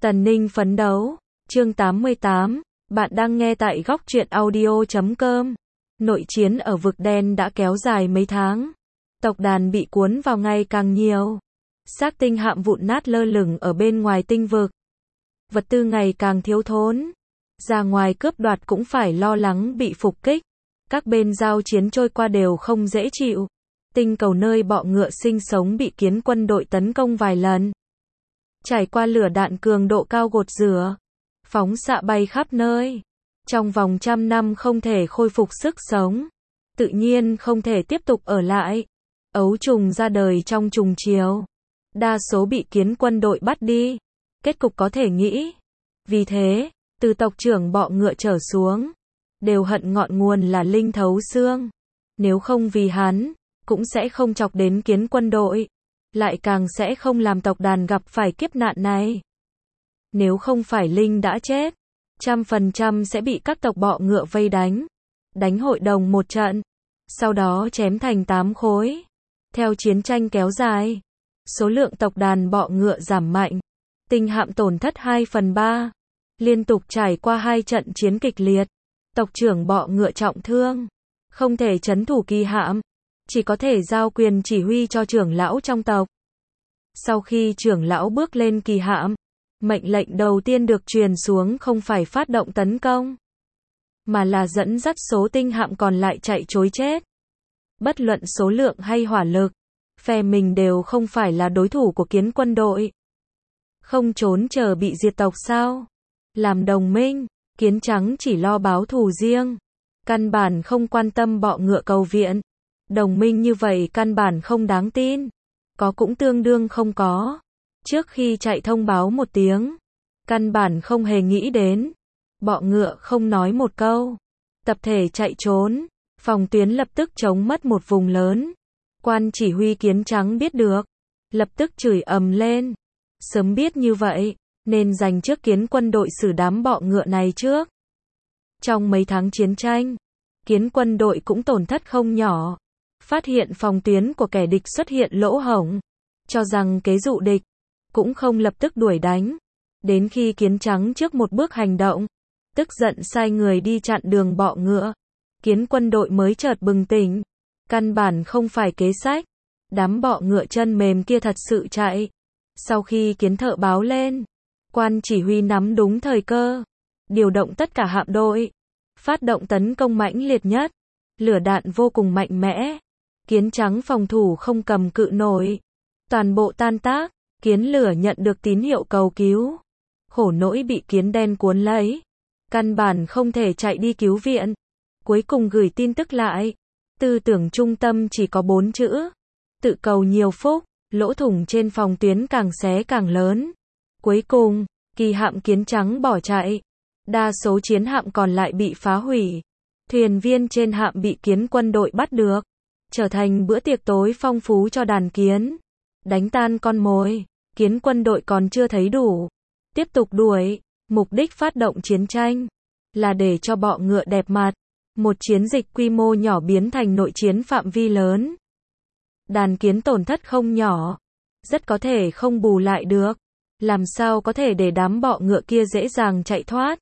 Tần Ninh phấn đấu. Chương 88. Bạn đang nghe tại góc truyện audio.com. Nội chiến ở vực đen đã kéo dài mấy tháng. Tộc đàn bị cuốn vào ngày càng nhiều. Xác tinh hạm vụn nát lơ lửng ở bên ngoài tinh vực. Vật tư ngày càng thiếu thốn. Ra ngoài cướp đoạt cũng phải lo lắng bị phục kích. Các bên giao chiến trôi qua đều không dễ chịu. Tinh cầu nơi bọ ngựa sinh sống bị kiến quân đội tấn công vài lần. Trải qua lửa đạn cường độ cao gột rửa. Phóng xạ bay khắp nơi. Trong vòng 100 năm không thể khôi phục sức sống. Tự nhiên không thể tiếp tục ở lại. Ấu trùng ra đời trong trùng chiều. Đa số bị kiến quân đội bắt đi. Kết cục có thể nghĩ. Vì thế, từ tộc trưởng bọ ngựa trở xuống, đều hận ngọn nguồn là Linh Thấu Xương. Nếu không vì hắn, cũng sẽ không chọc đến kiến quân đội. Lại càng sẽ không làm tộc đàn gặp phải kiếp nạn này. Nếu không phải Linh đã chết, 100% sẽ bị các tộc bọ ngựa vây đánh. Đánh hội đồng một trận. Sau đó chém thành 8 khối. Theo chiến tranh kéo dài, số lượng tộc đàn bọ ngựa giảm mạnh. Tinh hạm tổn thất 2/3. Liên tục trải qua 2 trận chiến kịch liệt. Tộc trưởng bọ ngựa trọng thương. Không thể trấn thủ kỳ hạm. Chỉ có thể giao quyền chỉ huy cho trưởng lão trong tộc. Sau khi trưởng lão bước lên kỳ hạm, mệnh lệnh đầu tiên được truyền xuống không phải phát động tấn công, mà là dẫn dắt số tinh hạm còn lại chạy trối chết. Bất luận số lượng hay hỏa lực, phe mình đều không phải là đối thủ của kiến quân đội. Không trốn chờ bị diệt tộc sao? Làm đồng minh, kiến trắng chỉ lo báo thù riêng. Căn bản không quan tâm bọ ngựa cầu viện. Đồng minh như vậy căn bản không đáng tin. Có cũng tương đương không có. Trước khi chạy thông báo một tiếng, căn bản không hề nghĩ đến. Bọ ngựa không nói một câu. Tập thể chạy trốn. Phòng tuyến lập tức chống mất một vùng lớn. Quan chỉ huy kiến trắng biết được. Lập tức chửi ầm lên. Sớm biết như vậy, nên dành trước kiến quân đội xử đám bọ ngựa này trước. Trong mấy tháng chiến tranh, kiến quân đội cũng tổn thất không nhỏ. Phát hiện phòng tuyến của kẻ địch xuất hiện lỗ hổng. Cho rằng kế dụ địch. Cũng không lập tức đuổi đánh. Đến khi kiến trắng trước một bước hành động. Tức giận sai người đi chặn đường bọ ngựa. Kiến quân đội mới chợt bừng tỉnh. Căn bản không phải kế sách. Đám bọ ngựa chân mềm kia thật sự chạy. Sau khi kiến thợ báo lên, quan chỉ huy nắm đúng thời cơ. Điều động tất cả hạm đội. Phát động tấn công mãnh liệt nhất. Lửa đạn vô cùng mạnh mẽ. Kiến trắng phòng thủ không cầm cự nổi. Toàn bộ tan tác. Kiến lửa nhận được tín hiệu cầu cứu. Khổ nỗi bị kiến đen cuốn lấy. Căn bản không thể chạy đi cứu viện. Cuối cùng gửi tin tức lại. Tư tưởng trung tâm chỉ có 4 chữ. Tự cầu nhiều phúc. Lỗ thủng trên phòng tuyến càng xé càng lớn. Cuối cùng, kỳ hạm kiến trắng bỏ chạy. Đa số chiến hạm còn lại bị phá hủy. Thuyền viên trên hạm bị kiến quân đội bắt được. Trở thành bữa tiệc tối phong phú cho đàn kiến. Đánh tan con mồi. Kiến quân đội còn chưa thấy đủ. Tiếp tục đuổi. Mục đích phát động chiến tranh là để cho bọ ngựa đẹp mặt. Một chiến dịch quy mô nhỏ biến thành nội chiến phạm vi lớn. Đàn kiến tổn thất không nhỏ. Rất có thể không bù lại được. Làm sao có thể để đám bọ ngựa kia dễ dàng chạy thoát.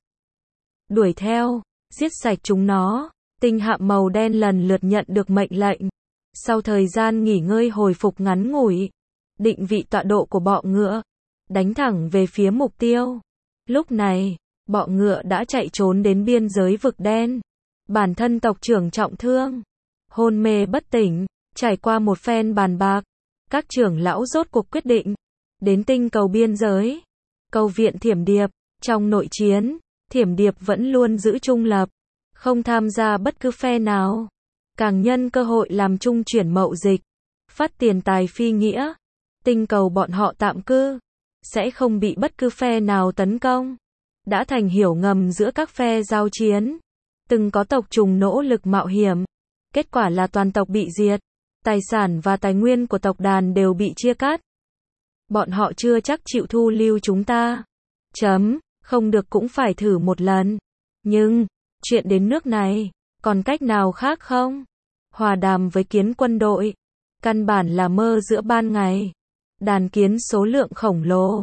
Đuổi theo. Giết sạch chúng nó. Tinh hạm màu đen lần lượt nhận được mệnh lệnh. Sau thời gian nghỉ ngơi hồi phục ngắn ngủi. Định vị tọa độ của bọ ngựa. Đánh thẳng về phía mục tiêu. Lúc này, bọ ngựa đã chạy trốn đến biên giới vực đen. Bản thân tộc trưởng trọng thương. Hôn mê bất tỉnh. Trải qua một phen bàn bạc. Các trưởng lão rốt cuộc quyết định. Đến tinh cầu biên giới. Cầu viện Thiểm Điệp. Trong nội chiến, Thiểm Điệp vẫn luôn giữ trung lập. Không tham gia bất cứ phe nào. Càng nhân cơ hội làm trung chuyển mậu dịch. Phát tiền tài phi nghĩa. Tinh cầu bọn họ tạm cư. Sẽ không bị bất cứ phe nào tấn công. Đã thành hiểu ngầm giữa các phe giao chiến. Từng có tộc trùng nỗ lực mạo hiểm. Kết quả là toàn tộc bị diệt. Tài sản và tài nguyên của tộc đàn đều bị chia cắt. Bọn họ chưa chắc chịu thu lưu chúng ta. Không được cũng phải thử một lần. Nhưng, chuyện đến nước này, còn cách nào khác không? Hòa đàm với kiến quân đội. Căn bản là mơ giữa ban ngày. Đàn kiến số lượng khổng lồ.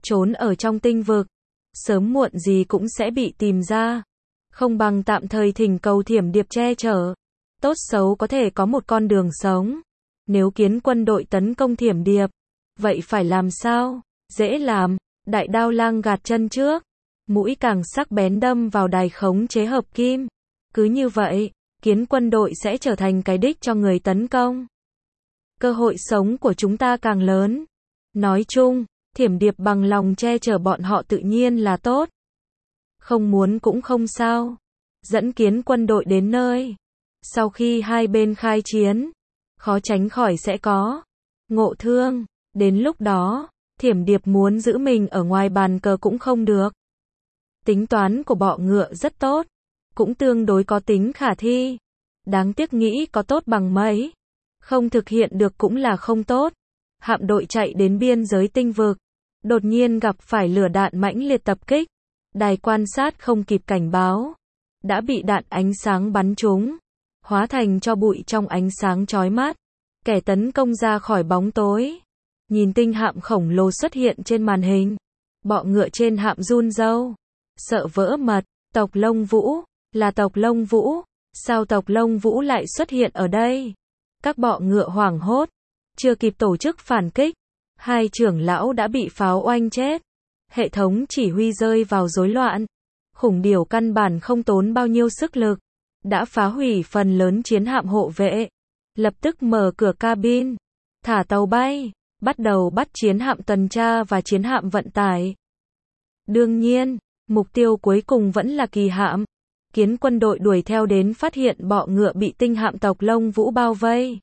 trốn ở trong tinh vực, sớm muộn gì cũng sẽ bị tìm ra. Không bằng tạm thời thỉnh cầu Thiểm Điệp che chở. Tốt xấu có thể có một con đường sống. Nếu Kiến quân đội tấn công Thiểm Điệp, vậy phải làm sao? Dễ làm, đại đao lang gạt chân trước, mũi càng sắc bén đâm vào đài khống chế hợp kim. Cứ như vậy, Kiến quân đội sẽ trở thành cái đích cho người tấn công. Cơ hội sống của chúng ta càng lớn. Nói chung, Thiểm Điệp bằng lòng che chở bọn họ tự nhiên là tốt. Không muốn cũng không sao. Dẫn Kiến quân đội đến nơi. Sau khi hai bên khai chiến, khó tránh khỏi sẽ có ngộ thương. Đến lúc đó, Thiểm Điệp muốn giữ mình ở ngoài bàn cờ cũng không được. Tính toán của bọ ngựa rất tốt, cũng tương đối có tính khả thi. Đáng tiếc nghĩ có tốt bằng mấy, không thực hiện được cũng là không tốt. Hạm đội chạy đến biên giới tinh vực, đột nhiên gặp phải lửa đạn mãnh liệt tập kích. Đài quan sát không kịp cảnh báo, đã bị đạn ánh sáng bắn trúng, hóa thành tro bụi trong ánh sáng chói mắt. Kẻ tấn công ra khỏi bóng tối, nhìn tinh hạm khổng lồ xuất hiện trên màn hình. Bọ ngựa trên hạm run râu, sợ vỡ mật. Tộc Lông Vũ, là tộc Lông Vũ, sao tộc Lông Vũ lại xuất hiện ở đây? Các bọ ngựa hoảng hốt, chưa kịp tổ chức phản kích, hai trưởng lão đã bị pháo oanh chết. Hệ thống chỉ huy rơi vào rối loạn. Khủng điểu căn bản không tốn bao nhiêu sức lực, đã phá hủy phần lớn chiến hạm hộ vệ. Lập tức mở cửa cabin, thả tàu bay, bắt đầu bắt chiến hạm tuần tra và chiến hạm vận tải. Đương nhiên, mục tiêu cuối cùng vẫn là kỳ hạm. Kiến quân đội đuổi theo đến phát hiện bọ ngựa bị tinh hạm tộc Lông Vũ bao vây.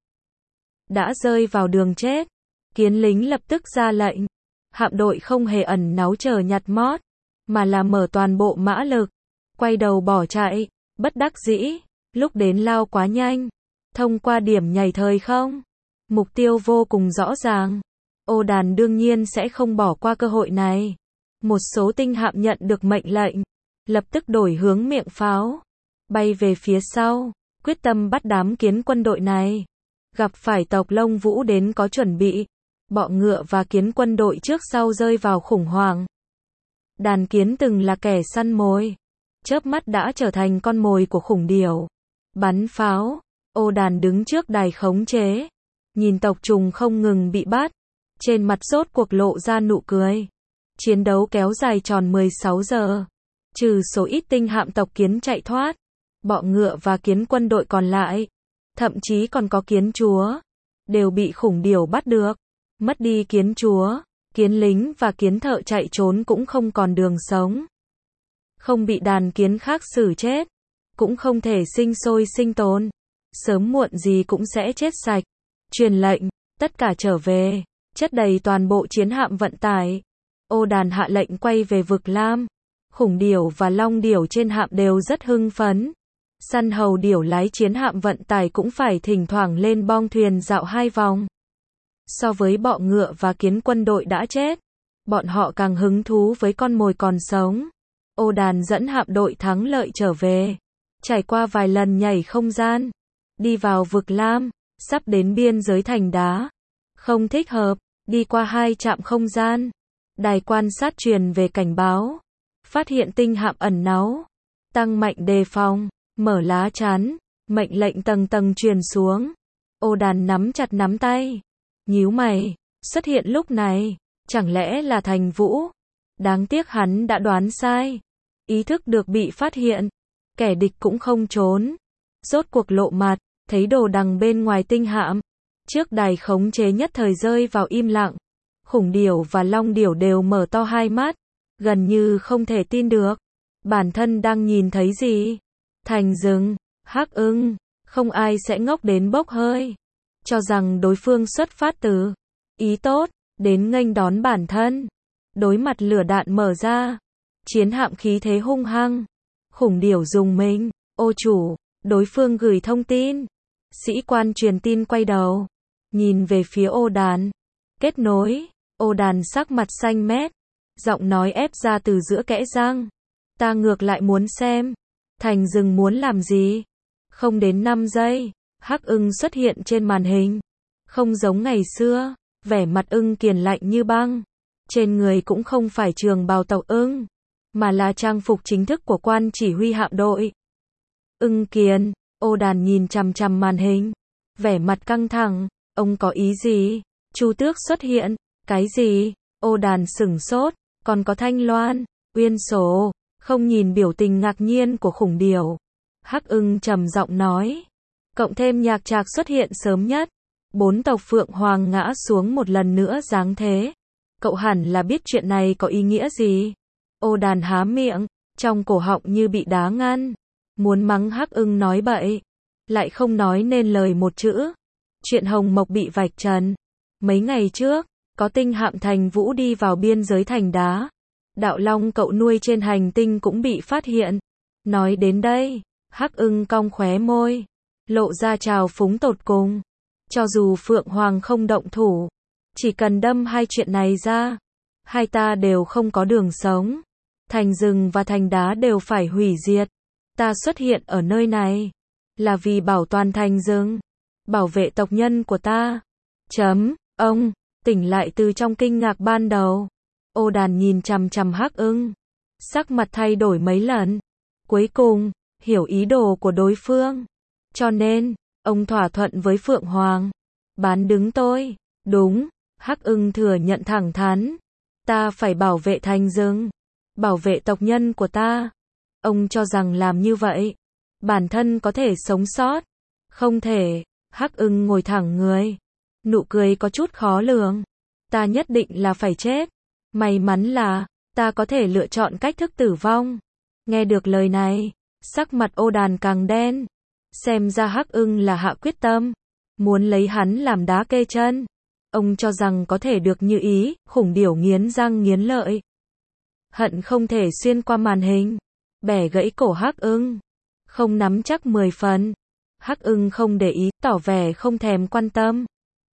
Đã rơi vào đường chết. Kiến lính lập tức ra lệnh. Hạm đội không hề ẩn náu chờ nhặt mót, mà là mở toàn bộ mã lực, quay đầu bỏ chạy. Bất đắc dĩ, lúc đến lao quá nhanh. Thông qua điểm nhảy thời không, mục tiêu vô cùng rõ ràng. Ô Đàn đương nhiên sẽ không bỏ qua cơ hội này. Một số tinh hạm nhận được mệnh lệnh, lập tức đổi hướng miệng pháo, bay về phía sau, quyết tâm bắt đám kiến quân đội này. Gặp phải tộc Lông Vũ đến có chuẩn bị, bọ ngựa và kiến quân đội trước sau rơi vào khủng hoảng. Đàn kiến từng là kẻ săn mồi, chớp mắt đã trở thành con mồi của khủng điểu. Bắn pháo, Ô Đàn đứng trước đài khống chế, nhìn tộc trùng không ngừng bị bắt, trên mặt rốt cuộc lộ ra nụ cười. Chiến đấu kéo dài tròn 16 giờ, trừ số ít tinh hạm tộc kiến chạy thoát, bọ ngựa và kiến quân đội còn lại, thậm chí còn có kiến chúa, đều bị khủng điểu bắt được. Mất đi kiến chúa, kiến lính và kiến thợ chạy trốn cũng không còn đường sống. Không bị đàn kiến khác xử chết, cũng không thể sinh sôi sinh tồn. Sớm muộn gì cũng sẽ chết sạch. Truyền lệnh, tất cả trở về, chất đầy toàn bộ chiến hạm vận tải. Ô Đàn hạ lệnh quay về vực Lam. Khủng điểu và long điểu trên hạm đều rất hưng phấn. Săn hầu điểu lái chiến hạm vận tải cũng phải thỉnh thoảng lên bong thuyền dạo 2 vòng. So với bọ ngựa và kiến quân đội đã chết, bọn họ càng hứng thú với con mồi còn sống. Ô Đàn dẫn hạm đội thắng lợi trở về, trải qua vài lần nhảy không gian, đi vào vực Lam, sắp đến biên giới thành đá. Không thích hợp, đi qua 2 trạm không gian. Đài quan sát truyền về cảnh báo, phát hiện tinh hạm ẩn náu, tăng mạnh đề phòng, mở lá chắn, mệnh lệnh tầng tầng truyền xuống. Ô Đàn nắm chặt nắm tay, nhíu mày, xuất hiện lúc này, chẳng lẽ là Thành Vũ? Đáng tiếc hắn đã đoán sai, ý thức được bị phát hiện, kẻ địch cũng không trốn, rốt cuộc lộ mặt, thấy đồ đằng bên ngoài tinh hạm. Trước đài khống chế nhất thời rơi vào im lặng. Khủng điểu và long điểu đều mở to hai mắt, gần như không thể tin được. Bản thân đang nhìn thấy gì? Thành rừng, hắc ưng, không ai sẽ ngốc đến bốc hơi. Cho rằng đối phương xuất phát từ ý tốt, đến nghênh đón bản thân. Đối mặt lửa đạn mở ra, chiến hạm khí thế hung hăng. Khủng điểu dùng mình, ô chủ, đối phương gửi thông tin. Sĩ quan truyền tin quay đầu, nhìn về phía Ô Đàn. Kết nối, Ô Đàn sắc mặt xanh mét, giọng nói ép ra từ giữa kẽ răng. Ta ngược lại muốn xem, Thành rừng muốn làm gì? Không đến 5 giây, hắc ưng xuất hiện trên màn hình. Không giống ngày xưa, vẻ mặt ưng kiền lạnh như băng. Trên người cũng không phải trường bào tộc Ưng, mà là trang phục chính thức của quan chỉ huy hạm đội. Ưng Kiền, Ô Đàn nhìn chằm chằm màn hình, vẻ mặt căng thẳng, ông có ý gì? Chu Tước xuất hiện, cái gì? Ô Đàn sửng sốt, còn có Thanh Loan, Uyên Sổ, không nhìn biểu tình ngạc nhiên của Khủng Điểu. Hắc Ưng trầm giọng nói, cộng thêm Nhạc Trạc xuất hiện sớm nhất, 4 tộc Phượng Hoàng ngã xuống một lần nữa giáng thế. Cậu hẳn là biết chuyện này có ý nghĩa gì? Ô Đàn há miệng, trong cổ họng như bị đá ngăn, muốn mắng Hắc Ưng nói bậy, lại không nói nên lời một chữ. Chuyện Hồng Mộc bị vạch trần. Mấy ngày trước, có tinh hạm Thành Vũ đi vào biên giới Thành Đá. Đạo Long cậu nuôi trên hành tinh cũng bị phát hiện. Nói đến đây, Hắc Ưng cong khóe môi, lộ ra trào phúng tột cùng. Cho dù Phượng Hoàng không động thủ, chỉ cần đâm hai chuyện này ra, hai ta đều không có đường sống. Thành Rừng và Thành Đá đều phải hủy diệt. Ta xuất hiện ở nơi này là vì bảo toàn Thành Rừng, bảo vệ tộc nhân của ta. Ông tỉnh lại từ trong kinh ngạc ban đầu. Ô Đàn nhìn chằm chằm Hắc Ưng, sắc mặt thay đổi mấy lần. Cuối cùng, hiểu ý đồ của đối phương. Cho nên, ông thỏa thuận với Phượng Hoàng. Bán đứng tôi. Đúng, Hắc Ưng thừa nhận thẳng thắn. Ta phải bảo vệ Thành Rừng, bảo vệ tộc nhân của ta. Ông cho rằng làm như vậy, bản thân có thể sống sót. Không thể. Hắc Ưng ngồi thẳng người, nụ cười có chút khó lường. Ta nhất định là phải chết. May mắn là, ta có thể lựa chọn cách thức tử vong. Nghe được lời này, sắc mặt Ô Đàn càng đen. Xem ra Hắc Ưng là hạ quyết tâm, muốn lấy hắn làm đá kê chân. Ông cho rằng có thể được như ý. Khủng Điểu nghiến răng nghiến lợi, hận không thể xuyên qua màn hình, bẻ gãy cổ Hắc Ưng. Không nắm chắc 10 phần. Hắc Ưng không để ý, tỏ vẻ không thèm quan tâm.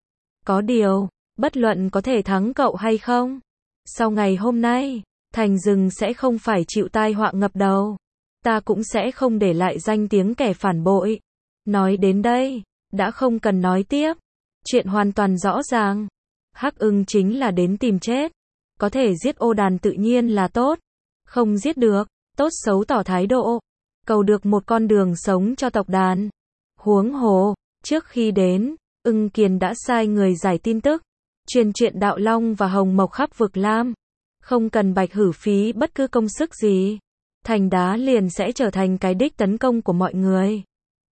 Có điều, bất luận có thể thắng cậu hay không, sau ngày hôm nay, Thành Rừng sẽ không phải chịu tai họa ngập đầu. Ta cũng sẽ không để lại danh tiếng kẻ phản bội. Nói đến đây, đã không cần nói tiếp. Chuyện hoàn toàn rõ ràng. Hắc Ưng chính là đến tìm chết. Có thể giết Ô Đàn tự nhiên là tốt. Không giết được, tốt xấu tỏ thái độ. Cầu được một con đường sống cho tộc đàn. Huống hồ, trước khi đến, Ưng Kiền đã sai người giải tin tức, truyền chuyện Đạo Long và Hồng Mộc khắp vực Lam. Không cần Bạch hử phí bất cứ công sức gì. Thành Đá liền sẽ trở thành cái đích tấn công của mọi người.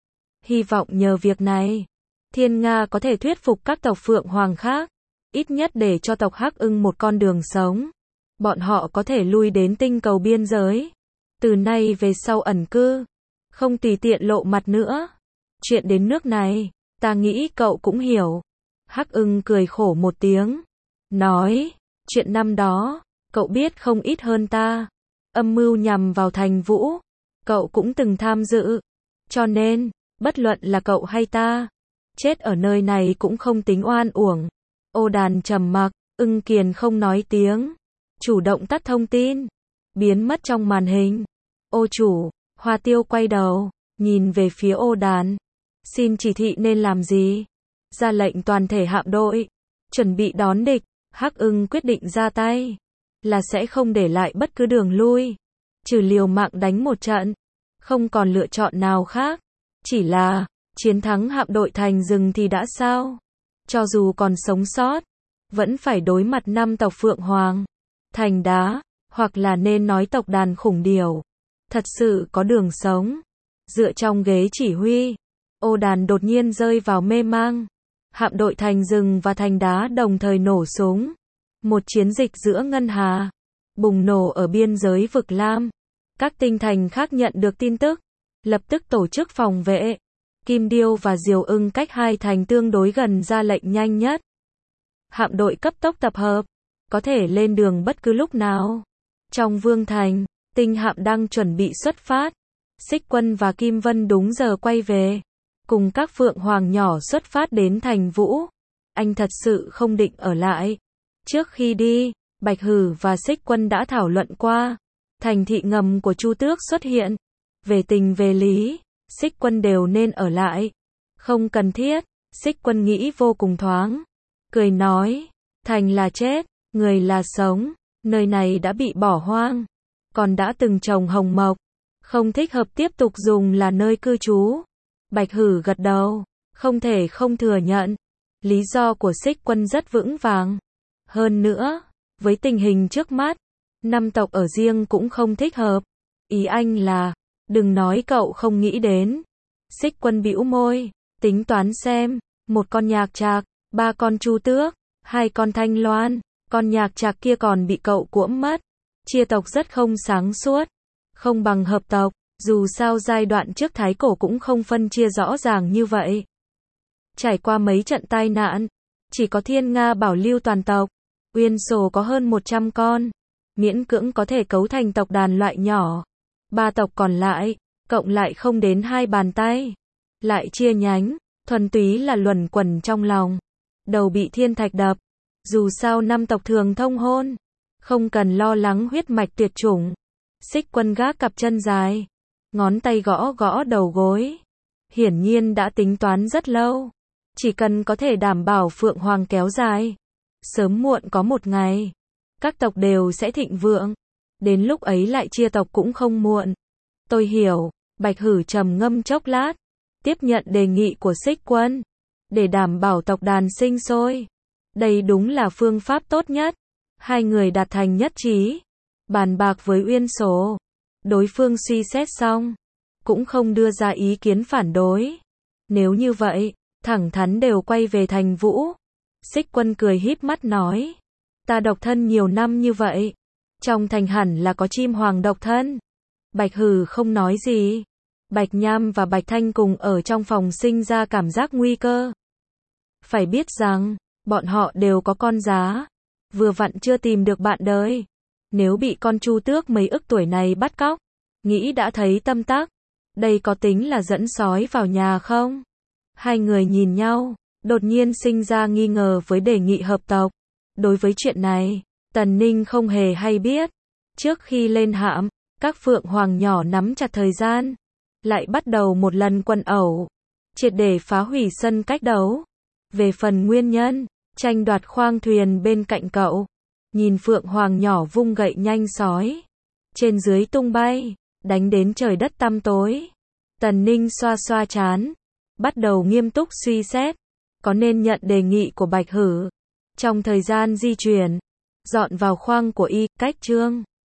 Hy vọng nhờ việc này, Thiên Nga có thể thuyết phục các tộc Phượng Hoàng khác, ít nhất để cho tộc Hắc Ưng một con đường sống. Bọn họ có thể lui đến tinh cầu biên giới. Từ nay về sau ẩn cư, không tùy tiện lộ mặt nữa. Chuyện đến nước này, ta nghĩ cậu cũng hiểu. Hắc Ưng cười khổ một tiếng, nói, chuyện năm đó, cậu biết không ít hơn ta. Âm mưu nhằm vào Thành Vũ, cậu cũng từng tham dự. Cho nên, bất luận là cậu hay ta, chết ở nơi này cũng không tính oan uổng. Ô Đàn trầm mặc, Ưng Kiền không nói tiếng, chủ động tắt thông tin, biến mất trong màn hình. Ô chủ, Hoa Tiêu quay đầu, nhìn về phía Ô Đàn. Xin chỉ thị nên làm gì? Ra lệnh toàn thể hạm đội, chuẩn bị đón địch. Hắc Ưng quyết định ra tay, là sẽ không để lại bất cứ đường lui, trừ liều mạng đánh một trận, không còn lựa chọn nào khác. Chỉ là, chiến thắng hạm đội Thành Rừng thì đã sao? Cho dù còn sống sót, vẫn phải đối mặt 5 tộc Phượng Hoàng, Thành Đá, hoặc là nên nói tộc đàn Khủng Điểu. Thật sự có đường sống. Dựa trong ghế chỉ huy, Ô Đàn đột nhiên rơi vào mê mang. Hạm đội Thành Rừng và Thành Đá đồng thời nổ súng. Một chiến dịch giữa ngân hà bùng nổ ở biên giới vực Lam. Các tinh thành khác nhận được tin tức, lập tức tổ chức phòng vệ. Kim Điêu và Diều Ưng cách hai thành tương đối gần ra lệnh nhanh nhất. Hạm đội cấp tốc tập hợp, có thể lên đường bất cứ lúc nào. Trong Vương Thành, tinh hạm đang chuẩn bị xuất phát. Xích Quân và Kim Vân đúng giờ quay về, cùng các Phượng Hoàng nhỏ xuất phát đến Thành Vũ. Anh thật sự không định ở lại. Trước khi đi, Bạch Hử và Xích Quân đã thảo luận qua. Thành thị ngầm của Chu Tước xuất hiện. Về tình về lý, Xích Quân đều nên ở lại. Không cần thiết, Xích Quân nghĩ vô cùng thoáng. Cười nói, thành là chết, Người là sống, nơi này đã bị bỏ hoang, còn đã từng trồng hồng mộc, không thích hợp tiếp tục dùng là nơi cư trú. Bạch Hử gật đầu, không thể không thừa nhận. Lý do của Xích Quân rất vững vàng. Hơn nữa, với tình hình trước mắt, 5 tộc ở riêng cũng không thích hợp. Ý anh là, đừng nói cậu không nghĩ đến. Xích Quân bĩu môi, tính toán xem, 1 con Nhạc Trạc, 3 con Chu Tước, 2 con Thanh Loan, con Nhạc Trạc kia còn bị cậu cuỗm mất. Chia tộc rất không sáng suốt, không bằng hợp tộc, dù sao giai đoạn trước Thái Cổ cũng không phân chia rõ ràng như vậy. Trải qua mấy trận tai nạn, chỉ có Thiên Nga bảo lưu toàn tộc. Uyên Sổ có hơn 100 con, miễn cưỡng có thể cấu thành tộc đàn loại nhỏ. 3 tộc còn lại, cộng lại không đến 2 bàn tay. Lại chia nhánh, thuần túy là luẩn quẩn trong lòng. Đầu bị thiên thạch đập. Dù sao 5 tộc thường thông hôn, không cần lo lắng huyết mạch tuyệt chủng. Xích Quân gác cặp chân dài, ngón tay gõ gõ đầu gối. Hiển nhiên đã tính toán rất lâu. Chỉ cần có thể đảm bảo Phượng Hoàng kéo dài, sớm muộn có một ngày, các tộc đều sẽ thịnh vượng. Đến lúc ấy lại chia tộc cũng không muộn. Tôi hiểu. Bạch Hử trầm ngâm chốc lát, tiếp nhận đề nghị của Xích Quân, để đảm bảo tộc đàn sinh sôi. Đây đúng là phương pháp tốt nhất. Hai người đạt thành nhất trí, bàn bạc với Uyên Sổ. Đối phương suy xét xong, cũng không đưa ra ý kiến phản đối. Nếu như vậy, thẳng thắn đều quay về thành Vũ. Xích Quân cười híp mắt nói, ta độc thân nhiều năm như vậy, trong thành hẳn là có chim hoàng độc thân. Bạch Hử không nói gì. Bạch Nham và Bạch Thanh cùng ở trong phòng sinh ra cảm giác nguy cơ. Phải biết rằng, bọn họ đều có con giá, vừa vặn chưa tìm được bạn đời. Nếu bị con Chu Tước mấy ức tuổi này bắt cóc, nghĩ đã thấy tâm tắc. Đây có tính là dẫn sói vào nhà không? Hai người nhìn nhau, đột nhiên sinh ra nghi ngờ với đề nghị hợp tộc. Đối với chuyện này, Tần Ninh không hề hay biết. Trước khi lên hạm, các Phượng Hoàng nhỏ nắm chặt thời gian, lại bắt đầu một lần quần ẩu, triệt để phá hủy sân cách đấu. Về phần nguyên nhân, tranh đoạt khoang thuyền bên cạnh cậu, nhìn Phượng Hoàng nhỏ vung gậy nhanh sói, trên dưới tung bay, đánh đến trời đất tăm tối. Tần Ninh xoa xoa trán, bắt đầu nghiêm túc suy xét, có nên nhận đề nghị của Bạch Hử. Trong thời gian di chuyển, dọn vào khoang của Y, cách Trương